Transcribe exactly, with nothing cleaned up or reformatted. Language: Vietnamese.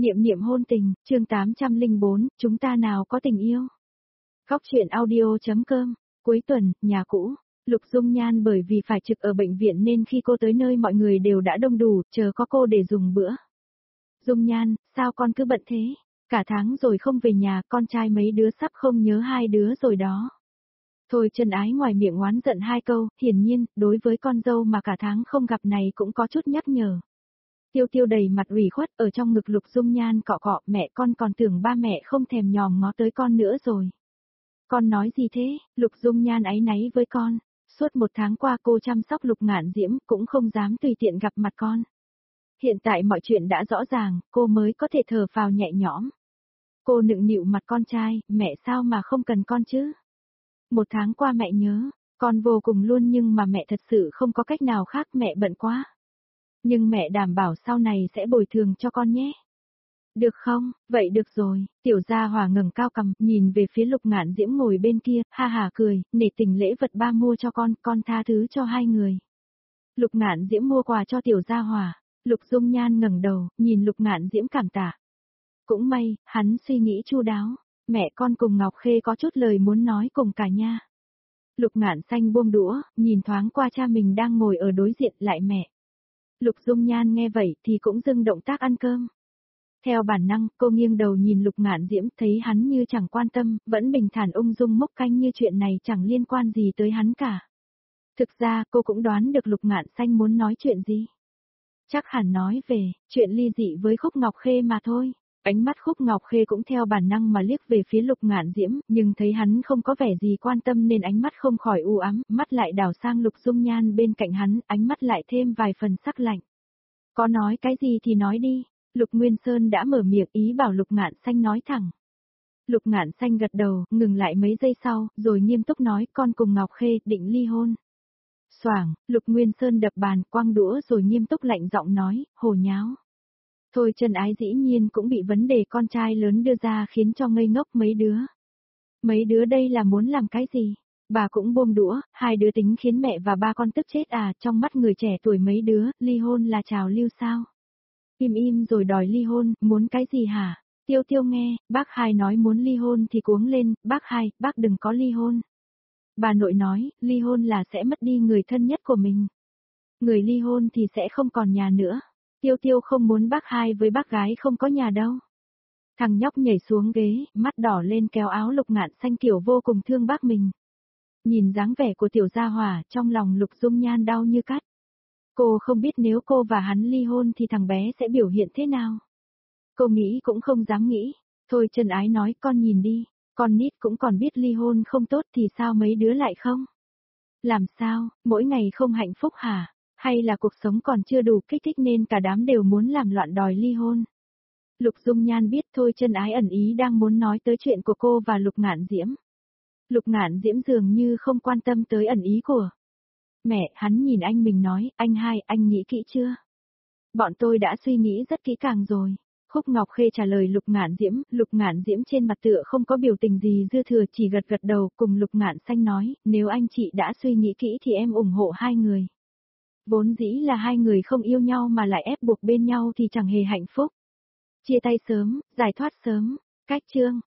Niệm niệm hôn tình, chương tám trăm lẻ bốn, chúng ta nào có tình yêu. Góc truyện audio.com, cuối tuần, nhà cũ, Lục Dung Nhan bởi vì phải trực ở bệnh viện nên khi cô tới nơi mọi người đều đã đông đủ, chờ có cô để dùng bữa. Dung Nhan, sao con cứ bận thế? Cả tháng rồi không về nhà, con trai mấy đứa sắp không nhớ hai đứa rồi đó. Thôi Chân Ái ngoài miệng oán giận hai câu, hiển nhiên, đối với con dâu mà cả tháng không gặp này cũng có chút nhắc nhở. Tiêu Tiêu đầy mặt ủy khuất ở trong ngực Lục Dung Nhan cọ cọ, mẹ con còn tưởng ba mẹ không thèm nhòm ngó tới con nữa rồi. Con nói gì thế? Lục Dung Nhan áy náy với con. Suốt một tháng qua cô chăm sóc Lục Ngạn Diễm cũng không dám tùy tiện gặp mặt con. Hiện tại mọi chuyện đã rõ ràng, cô mới có thể thở phào nhẹ nhõm. Cô nựng nịu mặt con trai, mẹ sao mà không cần con chứ? Một tháng qua mẹ nhớ, con vô cùng luôn nhưng mà mẹ thật sự không có cách nào khác, mẹ bận quá. Nhưng mẹ đảm bảo sau này sẽ bồi thường cho con nhé. Được không? Vậy được rồi. Tiểu Gia Hòa ngẩng cao cằm, nhìn về phía Lục Ngạn Diễm ngồi bên kia, ha ha cười, nể tình lễ vật ba mua cho con, con tha thứ cho hai người. Lục Ngạn Diễm mua quà cho Tiểu Gia Hòa. Lục Dung Nhan ngẩng đầu, nhìn Lục Ngạn Diễm cảm tạ. Cũng may, hắn suy nghĩ chu đáo. Mẹ con cùng Ngọc Khê có chút lời muốn nói cùng cả nha. Lục Ngạn Xanh buông đũa, nhìn thoáng qua cha mình đang ngồi ở đối diện lại mẹ. Lục Dung Nhan nghe vậy thì cũng dừng động tác ăn cơm. Theo bản năng, cô nghiêng đầu nhìn Lục Ngạn Diễm, thấy hắn như chẳng quan tâm, vẫn bình thản ung dung mốc canh như chuyện này chẳng liên quan gì tới hắn cả. Thực ra cô cũng đoán được Lục Ngạn Xanh muốn nói chuyện gì. Chắc hẳn nói về chuyện ly dị với Khúc Ngọc Khê mà thôi. Ánh mắt Khúc Ngọc Khê cũng theo bản năng mà liếc về phía Lục Ngạn Diễm, nhưng thấy hắn không có vẻ gì quan tâm nên ánh mắt không khỏi u ám, mắt lại đảo sang Lục Dung Nhan bên cạnh hắn, ánh mắt lại thêm vài phần sắc lạnh. Có nói cái gì thì nói đi. Lục Nguyên Sơn đã mở miệng ý bảo Lục Ngạn Xanh nói thẳng. Lục Ngạn Xanh gật đầu, ngừng lại mấy giây sau, rồi nghiêm túc nói con cùng Ngọc Khê định ly hôn. Xoảng, Lục Nguyên Sơn đập bàn, quăng đũa rồi nghiêm túc lạnh giọng nói, hồ nháo. Thôi Chân Ái dĩ nhiên cũng bị vấn đề con trai lớn đưa ra khiến cho ngây ngốc mấy đứa. Mấy đứa đây là muốn làm cái gì? Bà cũng buông đũa, hai đứa tính khiến mẹ và ba con tức chết à, trong mắt người trẻ tuổi mấy đứa, ly hôn là trào lưu sao? Im im rồi đòi ly hôn, muốn cái gì hả? Tiêu Tiêu nghe, bác hai nói muốn ly hôn thì cuống lên, bác hai, bác đừng có ly hôn. Bà nội nói, ly hôn là sẽ mất đi người thân nhất của mình. Người ly hôn thì sẽ không còn nhà nữa. Tiêu Tiêu không muốn bác hai với bác gái không có nhà đâu. Thằng nhóc nhảy xuống ghế, mắt đỏ lên kéo áo Lục Ngạn Xanh kiểu vô cùng thương bác mình. Nhìn dáng vẻ của Tiểu Gia Hòa, trong lòng Lục Dung Nhan đau như cắt. Cô không biết nếu cô và hắn ly hôn thì thằng bé sẽ biểu hiện thế nào. Cô nghĩ cũng không dám nghĩ. Thôi Chân Ái nói con nhìn đi, con nít cũng còn biết ly hôn không tốt thì sao mấy đứa lại không? Làm sao, mỗi ngày không hạnh phúc hả? Hay là cuộc sống còn chưa đủ kích thích nên cả đám đều muốn làm loạn đòi ly hôn? Lục Dung Nhan biết Thôi Chân Ái ẩn ý đang muốn nói tới chuyện của cô và Lục Ngạn Diễm. Lục Ngạn Diễm dường như không quan tâm tới ẩn ý của mẹ, hắn nhìn anh mình nói, anh hai, anh nghĩ kỹ chưa? Bọn tôi đã suy nghĩ rất kỹ càng rồi. Khúc Ngọc Khê trả lời Lục Ngạn Diễm, Lục Ngạn Diễm trên mặt tựa không có biểu tình gì dư thừa, chỉ gật gật đầu, cùng Lục Ngạn Xanh nói, nếu anh chị đã suy nghĩ kỹ thì em ủng hộ hai người. Vốn dĩ là hai người không yêu nhau mà lại ép buộc bên nhau thì chẳng hề hạnh phúc. Chia tay sớm, giải thoát sớm, cách chương.